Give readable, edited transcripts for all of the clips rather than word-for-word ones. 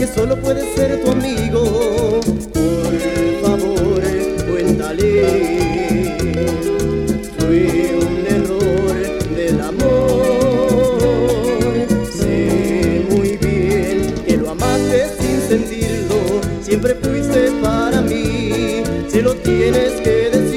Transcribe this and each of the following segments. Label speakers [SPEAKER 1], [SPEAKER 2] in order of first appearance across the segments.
[SPEAKER 1] solo puede ser tu amigo. Por favor, cuéntale. Fue un error del amor. Sé muy bien que lo amaste sin sentirlo. Siempre fuiste para mí, se lo tienes que decir.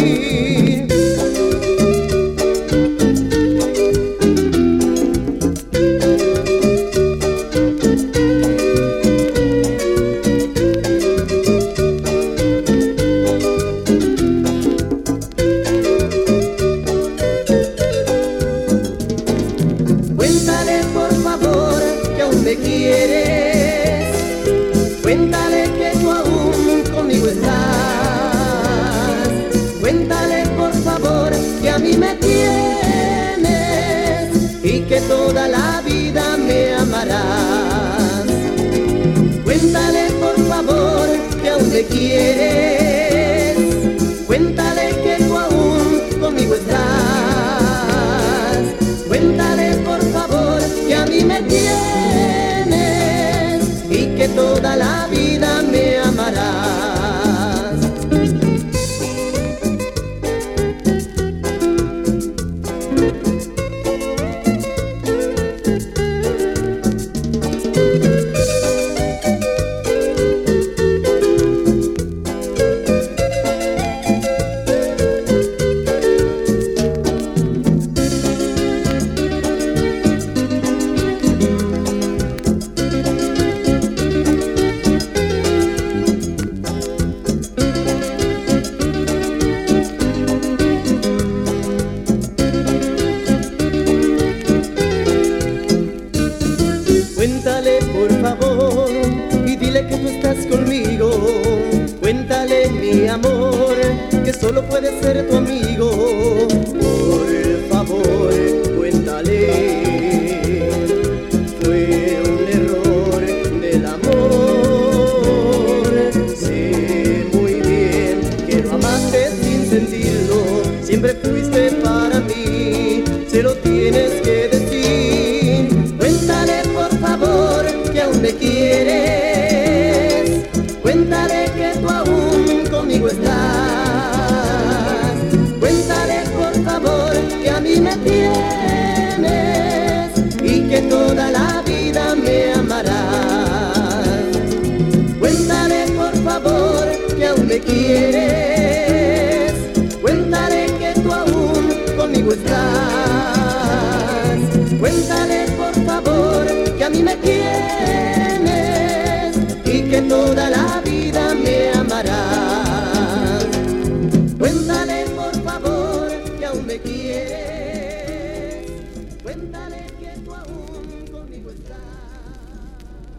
[SPEAKER 1] Cuéntale por favor que aún me quieres. Cuéntale que tú aún conmigo estás. Cuéntale por favor que a mí me tienes y que toda la vida me amarás. Cuéntale por favor que aún me quieres. Cuéntale que tú aún conmigo estás. Cuéntale por favor que a mí me tienes y que toda la vida me amarás. Cuéntale por favor y dile que tú estás conmigo. Cuéntale mi amor, que solo puede ser tu amigo. Por favor, cuéntale. Fue un error del amor. Sé muy bien que lo amaste sin sentirlo. Siempre fuiste para mí, se lo tienes que decir. Cuéntale por favor que aún me quieres.